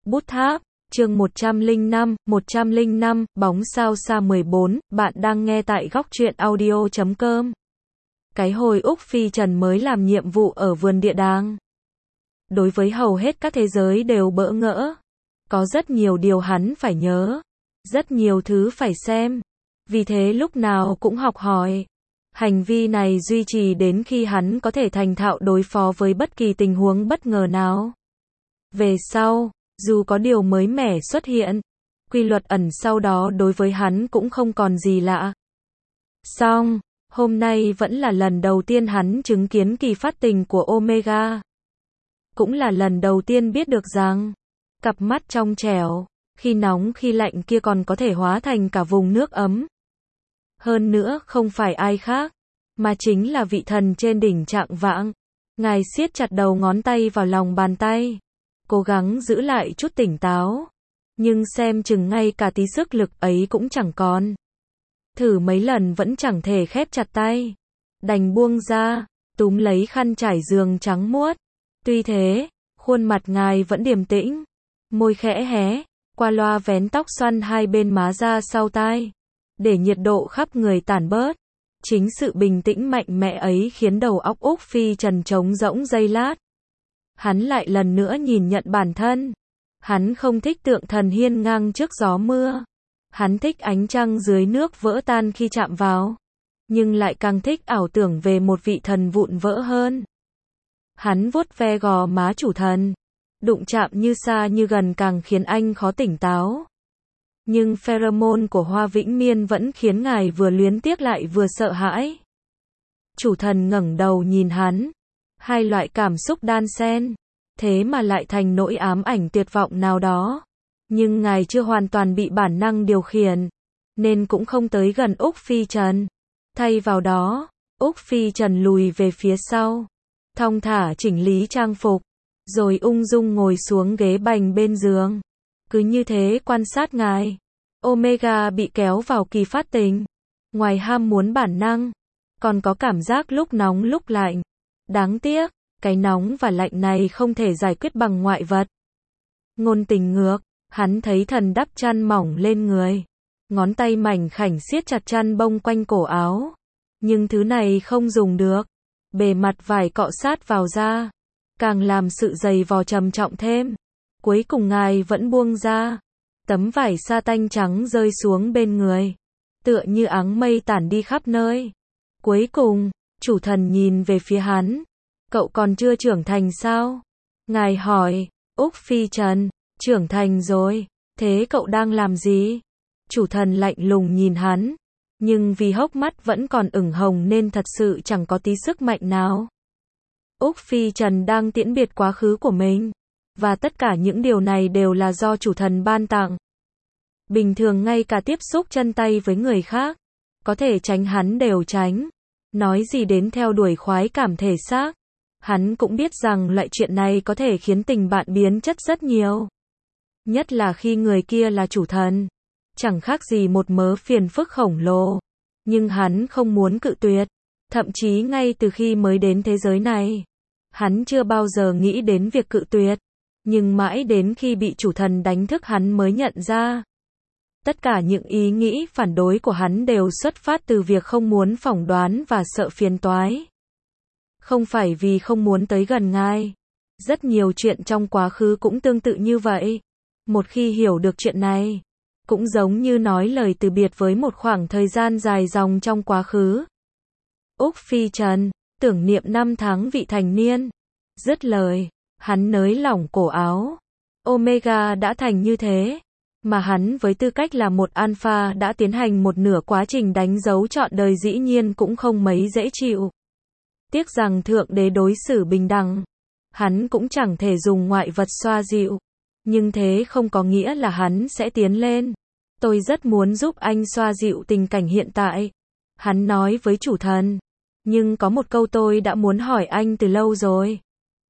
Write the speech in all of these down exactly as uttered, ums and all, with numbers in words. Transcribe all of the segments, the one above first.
Bút tháp, chương một trăm lẻ năm, một trăm lẻ năm, bóng sao xa mười bốn, bạn đang nghe tại góc truyện audio chấm com. Cái hồi Úc Phi Trần mới làm nhiệm vụ ở vườn địa đàng. Đối với hầu hết các thế giới đều bỡ ngỡ. Có rất nhiều điều hắn phải nhớ. Rất nhiều thứ phải xem. Vì thế lúc nào cũng học hỏi. Hành vi này duy trì đến khi hắn có thể thành thạo đối phó với bất kỳ tình huống bất ngờ nào. Về sau, dù có điều mới mẻ xuất hiện, quy luật ẩn sau đó đối với hắn cũng không còn gì lạ. Song, hôm nay vẫn là lần đầu tiên hắn chứng kiến kỳ phát tình của Omega. Cũng là lần đầu tiên biết được rằng, cặp mắt trong trẻo, khi nóng khi lạnh kia còn có thể hóa thành cả vùng nước ấm. Hơn nữa không phải ai khác, mà chính là vị thần trên đỉnh Trạng Vạng. Ngài siết chặt đầu ngón tay vào lòng bàn tay, cố gắng giữ lại chút tỉnh táo, nhưng xem chừng ngay cả tí sức lực ấy cũng chẳng còn. Thử mấy lần vẫn chẳng thể khép chặt tay, đành buông ra, túm lấy khăn trải giường trắng muốt. Tuy thế, khuôn mặt ngài vẫn điềm tĩnh, môi khẽ hé, qua loa vén tóc xoăn hai bên má ra sau tai, để nhiệt độ khắp người tản bớt. Chính sự bình tĩnh mạnh mẽ ấy khiến đầu óc Úc Phi Trần trống rỗng giây lát. Hắn lại lần nữa nhìn nhận bản thân. Hắn không thích tượng thần hiên ngang trước gió mưa. Hắn thích ánh trăng dưới nước vỡ tan khi chạm vào. Nhưng lại càng thích ảo tưởng về một vị thần vụn vỡ hơn. Hắn vuốt ve gò má chủ thần. Đụng chạm như xa như gần càng khiến anh khó tỉnh táo. Nhưng pheromone của Hoa Vĩnh Miên vẫn khiến ngài vừa luyến tiếc lại vừa sợ hãi. Chủ thần ngẩng đầu nhìn hắn. Hai loại cảm xúc đan xen. Thế mà lại thành nỗi ám ảnh tuyệt vọng nào đó. Nhưng ngài chưa hoàn toàn bị bản năng điều khiển. Nên cũng không tới gần Úc Phi Trần. Thay vào đó, Úc Phi Trần lùi về phía sau. Thong thả chỉnh lý trang phục. Rồi ung dung ngồi xuống ghế bành bên giường. Cứ như thế quan sát ngài. Omega bị kéo vào kỳ phát tình. Ngoài ham muốn bản năng, còn có cảm giác lúc nóng lúc lạnh. Đáng tiếc, cái nóng và lạnh này không thể giải quyết bằng ngoại vật. Ngôn tình ngược, hắn thấy thần đắp chăn mỏng lên người. Ngón tay mảnh khảnh siết chặt chăn bông quanh cổ áo. Nhưng thứ này không dùng được. Bề mặt vải cọ sát vào da, càng làm sự dày vò trầm trọng thêm. Cuối cùng ngài vẫn buông ra. Tấm vải sa tanh trắng rơi xuống bên người. Tựa như áng mây tản đi khắp nơi. Cuối cùng, chủ thần nhìn về phía hắn. Cậu còn chưa trưởng thành sao? Ngài hỏi. Úc Phi Trần, trưởng thành rồi. Thế cậu đang làm gì? Chủ thần lạnh lùng nhìn hắn. Nhưng vì hốc mắt vẫn còn ửng hồng nên thật sự chẳng có tí sức mạnh nào. Úc Phi Trần đang tiễn biệt quá khứ của mình. Và tất cả những điều này đều là do chủ thần ban tặng. Bình thường ngay cả tiếp xúc chân tay với người khác, có thể tránh hắn đều tránh. Nói gì đến theo đuổi khoái cảm thể xác. Hắn cũng biết rằng loại chuyện này có thể khiến tình bạn biến chất rất nhiều. Nhất là khi người kia là chủ thần. Chẳng khác gì một mớ phiền phức khổng lồ. Nhưng hắn không muốn cự tuyệt. Thậm chí ngay từ khi mới đến thế giới này, hắn chưa bao giờ nghĩ đến việc cự tuyệt. Nhưng mãi đến khi bị chủ thần đánh thức hắn mới nhận ra. Tất cả những ý nghĩ phản đối của hắn đều xuất phát từ việc không muốn phỏng đoán và sợ phiền toái. Không phải vì không muốn tới gần ngài. Rất nhiều chuyện trong quá khứ cũng tương tự như vậy. Một khi hiểu được chuyện này, cũng giống như nói lời từ biệt với một khoảng thời gian dài dòng trong quá khứ. Úc Phi Trần, tưởng niệm năm tháng vị thành niên. Dứt lời, hắn nới lỏng cổ áo. Omega đã thành như thế. Mà hắn với tư cách là một alpha đã tiến hành một nửa quá trình đánh dấu trọn đời dĩ nhiên cũng không mấy dễ chịu. Tiếc rằng thượng đế đối xử bình đẳng. Hắn cũng chẳng thể dùng ngoại vật xoa dịu. Nhưng thế không có nghĩa là hắn sẽ tiến lên. Tôi rất muốn giúp anh xoa dịu tình cảnh hiện tại. Hắn nói với chủ thần. Nhưng có một câu tôi đã muốn hỏi anh từ lâu rồi.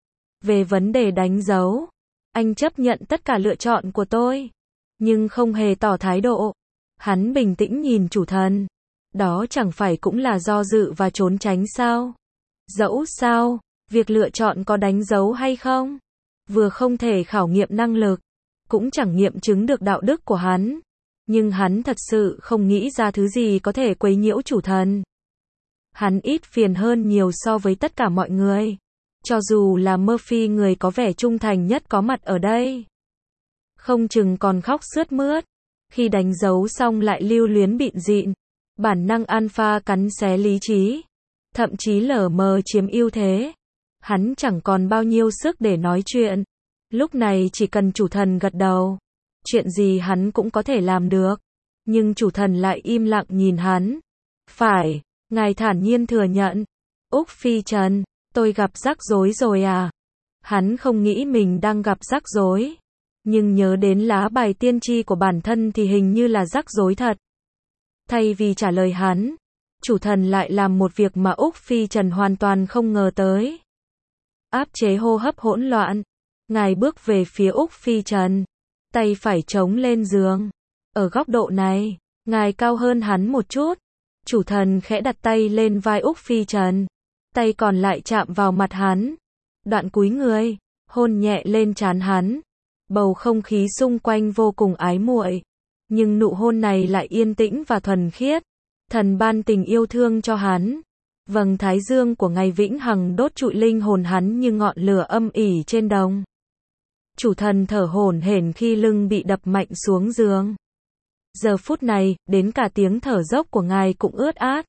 Về vấn đề đánh dấu. Anh chấp nhận tất cả lựa chọn của tôi. Nhưng không hề tỏ thái độ. Hắn bình tĩnh nhìn chủ thần. Đó chẳng phải cũng là do dự và trốn tránh sao? Dẫu sao, việc lựa chọn có đánh dấu hay không, vừa không thể khảo nghiệm năng lực, cũng chẳng nghiệm chứng được đạo đức của hắn. Nhưng hắn thật sự không nghĩ ra thứ gì có thể quấy nhiễu chủ thần. Hắn ít phiền hơn nhiều so với tất cả mọi người. Cho dù là Murphy người có vẻ trung thành nhất có mặt ở đây. Không chừng còn khóc sướt mướt. Khi đánh dấu xong lại lưu luyến bịn dịn. Bản năng alpha cắn xé lý trí. Thậm chí lờ mờ chiếm ưu thế. Hắn chẳng còn bao nhiêu sức để nói chuyện. Lúc này chỉ cần chủ thần gật đầu. Chuyện gì hắn cũng có thể làm được. Nhưng chủ thần lại im lặng nhìn hắn. Phải, ngài thản nhiên thừa nhận. Úc Phi Trần, tôi gặp rắc rối rồi à? Hắn không nghĩ mình đang gặp rắc rối. Nhưng nhớ đến lá bài tiên tri của bản thân thì hình như là rắc rối thật. Thay vì trả lời hắn, chủ thần lại làm một việc mà Úc Phi Trần hoàn toàn không ngờ tới. Áp chế hô hấp hỗn loạn. Ngài bước về phía Úc Phi Trần. Tay phải chống lên giường. Ở góc độ này, ngài cao hơn hắn một chút. Chủ thần khẽ đặt tay lên vai Úc Phi Trần. Tay còn lại chạm vào mặt hắn. Đoạn cúi người, hôn nhẹ lên trán hắn. Bầu không khí xung quanh vô cùng ái muội. Nhưng nụ hôn này lại yên tĩnh và thuần khiết. Thần ban tình yêu thương cho hắn. Vầng thái dương của ngày vĩnh hằng đốt trụi linh hồn hắn như ngọn lửa âm ỉ trên đồng. Chủ thần thở hổn hển khi lưng bị đập mạnh xuống giường. Giờ phút này, đến cả tiếng thở dốc của ngài cũng ướt át.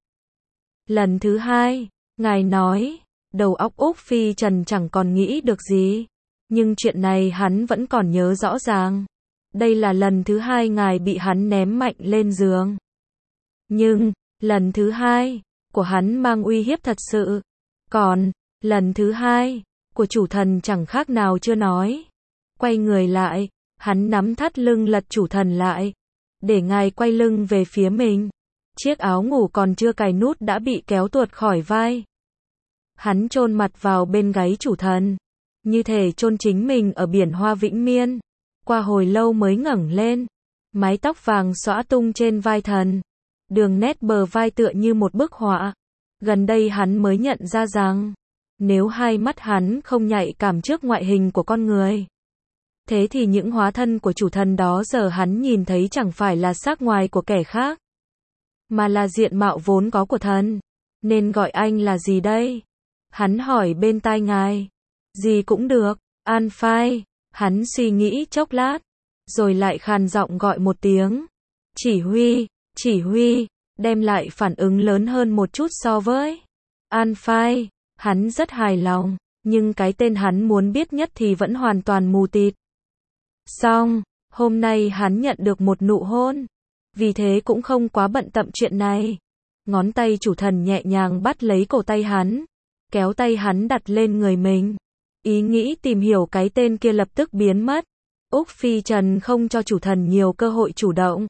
Lần thứ hai, ngài nói, đầu óc Úc Phi Trần chẳng còn nghĩ được gì. Nhưng chuyện này hắn vẫn còn nhớ rõ ràng. Đây là lần thứ hai ngài bị hắn ném mạnh lên giường. Nhưng, lần thứ hai, của hắn mang uy hiếp thật sự. Còn, lần thứ hai, của chủ thần chẳng khác nào chưa nói. Quay người lại, hắn nắm thắt lưng lật chủ thần lại. Để ngài quay lưng về phía mình. Chiếc áo ngủ còn chưa cài nút đã bị kéo tuột khỏi vai. Hắn chôn mặt vào bên gáy chủ thần. Như thể chôn chính mình ở biển hoa vĩnh miên. Qua hồi lâu mới ngẩng lên. Mái tóc vàng xõa tung trên vai thần. Đường nét bờ vai tựa như một bức họa. Gần đây hắn mới nhận ra rằng, nếu hai mắt hắn không nhạy cảm trước ngoại hình của con người, thế thì những hóa thân của chủ thần đó giờ hắn nhìn thấy chẳng phải là xác ngoài của kẻ khác, mà là diện mạo vốn có của thần. Nên gọi anh là gì đây? Hắn hỏi bên tai ngài. Gì cũng được, Alphai. Hắn suy nghĩ chốc lát, rồi lại khàn giọng gọi một tiếng. Chỉ huy, chỉ huy, đem lại phản ứng lớn hơn một chút so với Alphai. Hắn rất hài lòng, nhưng cái tên hắn muốn biết nhất thì vẫn hoàn toàn mù tịt. Xong, hôm nay hắn nhận được một nụ hôn, vì thế cũng không quá bận tâm chuyện này. Ngón tay chủ thần nhẹ nhàng bắt lấy cổ tay hắn, kéo tay hắn đặt lên người mình. Ý nghĩ tìm hiểu cái tên kia lập tức biến mất. Úc Phi Trần không cho chủ thần nhiều cơ hội chủ động.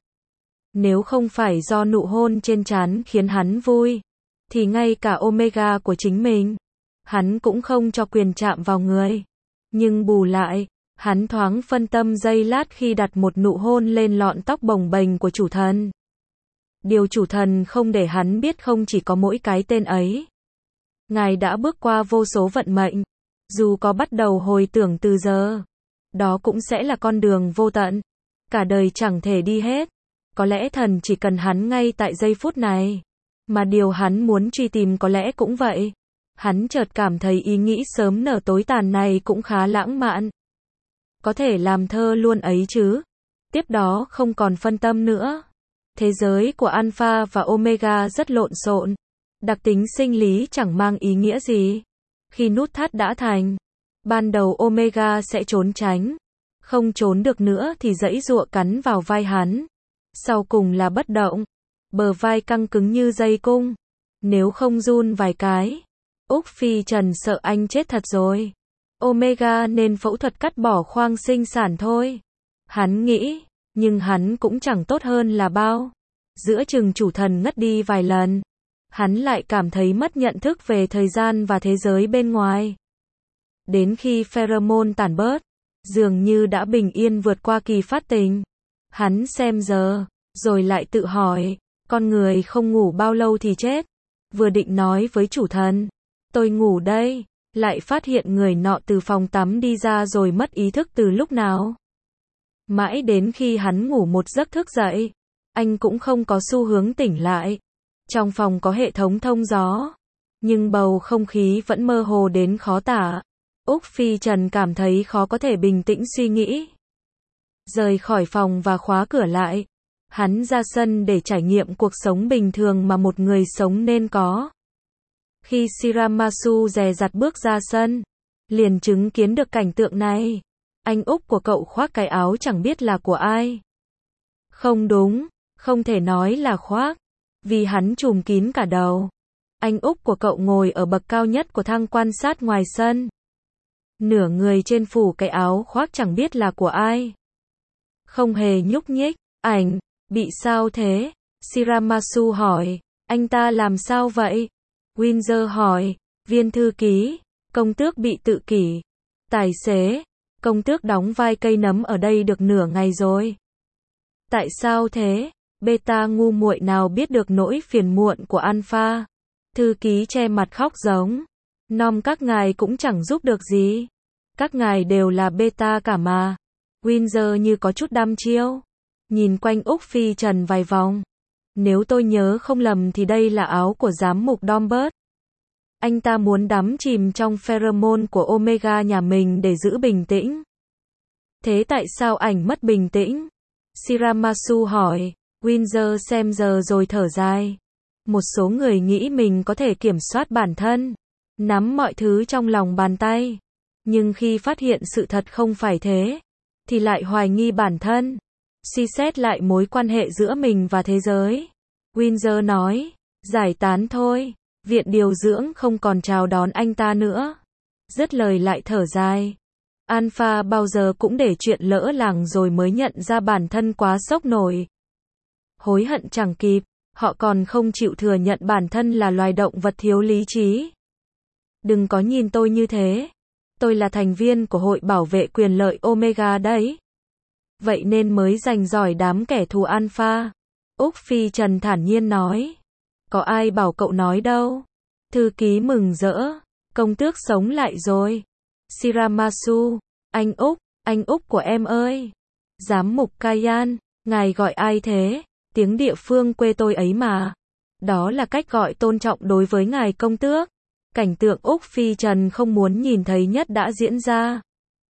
Nếu không phải do nụ hôn trên trán khiến hắn vui, thì ngay cả Omega của chính mình, hắn cũng không cho quyền chạm vào người. Nhưng bù lại, hắn thoáng phân tâm giây lát khi đặt một nụ hôn lên lọn tóc bồng bềnh của chủ thần. Điều chủ thần không để hắn biết không chỉ có mỗi cái tên ấy. Ngài đã bước qua vô số vận mệnh. Dù có bắt đầu hồi tưởng từ giờ, đó cũng sẽ là con đường vô tận. Cả đời chẳng thể đi hết. Có lẽ thần chỉ cần hắn ngay tại giây phút này. Mà điều hắn muốn truy tìm có lẽ cũng vậy. Hắn chợt cảm thấy ý nghĩ sớm nở tối tàn này cũng khá lãng mạn. Có thể làm thơ luôn ấy chứ. Tiếp đó không còn phân tâm nữa. Thế giới của Alpha và Omega rất lộn xộn. Đặc tính sinh lý chẳng mang ý nghĩa gì. Khi nút thắt đã thành, ban đầu Omega sẽ trốn tránh. Không trốn được nữa thì giãy giụa cắn vào vai hắn. Sau cùng là bất động. Bờ vai căng cứng như dây cung. Nếu không run vài cái, Úc Phi Trần sợ anh chết thật rồi. Omega nên phẫu thuật cắt bỏ khoang sinh sản thôi. Hắn nghĩ, nhưng hắn cũng chẳng tốt hơn là bao. Giữa chừng chủ thần ngất đi vài lần, hắn lại cảm thấy mất nhận thức về thời gian và thế giới bên ngoài. Đến khi pheromone tản bớt, dường như đã bình yên vượt qua kỳ phát tình. Hắn xem giờ, rồi lại tự hỏi, con người không ngủ bao lâu thì chết. Vừa định nói với chủ thần, tôi ngủ đây, lại phát hiện người nọ từ phòng tắm đi ra rồi mất ý thức từ lúc nào. Mãi đến khi hắn ngủ một giấc thức dậy, anh cũng không có xu hướng tỉnh lại. Trong phòng có hệ thống thông gió, nhưng bầu không khí vẫn mơ hồ đến khó tả. Úc Phi Trần cảm thấy khó có thể bình tĩnh suy nghĩ. Rời khỏi phòng và khóa cửa lại, hắn ra sân để trải nghiệm cuộc sống bình thường mà một người sống nên có. Khi Shiramasu dè dặt bước ra sân, liền chứng kiến được cảnh tượng này. Anh Úc của cậu khoác cái áo chẳng biết là của ai. Không đúng, không thể nói là khoác, vì hắn trùm kín cả đầu. Anh Úc của cậu ngồi ở bậc cao nhất của thang quan sát ngoài sân. Nửa người trên phủ cái áo khoác chẳng biết là của ai. Không hề nhúc nhích. Ảnh, bị sao thế? Shiramasu hỏi. Anh ta làm sao vậy? Windsor hỏi. Viên thư ký, công tước bị tự kỷ. Tài xế, công tước đóng vai cây nấm ở đây được nửa ngày rồi. Tại sao thế? Beta ngu muội nào biết được nỗi phiền muộn của Alpha. Thư ký che mặt khóc giống. Nom các ngài cũng chẳng giúp được gì. Các ngài đều là beta cả mà. Windsor như có chút đăm chiêu. Nhìn quanh Úc Phi Trần vài vòng. Nếu tôi nhớ không lầm thì đây là áo của giám mục Dombert. Anh ta muốn đắm chìm trong pheromone của Omega nhà mình để giữ bình tĩnh. Thế tại sao ảnh mất bình tĩnh? Shiramasu hỏi. Windsor xem giờ rồi thở dài. Một số người nghĩ mình có thể kiểm soát bản thân, nắm mọi thứ trong lòng bàn tay. Nhưng khi phát hiện sự thật không phải thế, thì lại hoài nghi bản thân, suy xét lại mối quan hệ giữa mình và thế giới. Windsor nói, giải tán thôi, viện điều dưỡng không còn chào đón anh ta nữa. Dứt lời lại thở dài. Alpha bao giờ cũng để chuyện lỡ làng rồi mới nhận ra bản thân quá sốc nổi. Hối hận chẳng kịp, họ còn không chịu thừa nhận bản thân là loài động vật thiếu lý trí. Đừng có nhìn tôi như thế. Tôi là thành viên của Hội Bảo vệ Quyền lợi Omega đấy. Vậy nên mới giành giỏi đám kẻ thù Alpha. Úc Phi Trần thản nhiên nói. Có ai bảo cậu nói đâu. Thư ký mừng rỡ. Công tước sống lại rồi. Shiramasu. Anh Úc, anh Úc của em ơi. Giám mục Kayan, ngài gọi ai thế? Tiếng địa phương quê tôi ấy mà. Đó là cách gọi tôn trọng đối với ngài công tước. Cảnh tượng Úc Phi Trần không muốn nhìn thấy nhất đã diễn ra.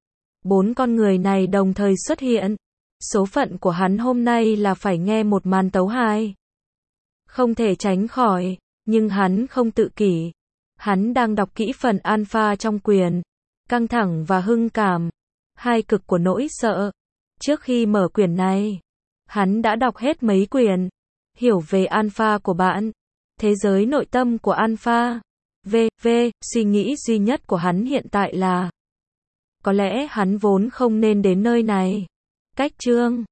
Bốn con người này đồng thời xuất hiện. Số phận của hắn hôm nay là phải nghe một màn tấu hài. Không thể tránh khỏi, nhưng hắn không tự kỷ. Hắn đang đọc kỹ phần alpha trong quyển. Căng thẳng và hưng cảm. Hai cực của nỗi sợ. Trước khi mở quyển này, hắn đã đọc hết mấy quyển. Hiểu về alpha của bạn. Thế giới nội tâm của alpha. V, V, suy nghĩ duy nhất của hắn hiện tại là có lẽ hắn vốn không nên đến nơi này. Cách chương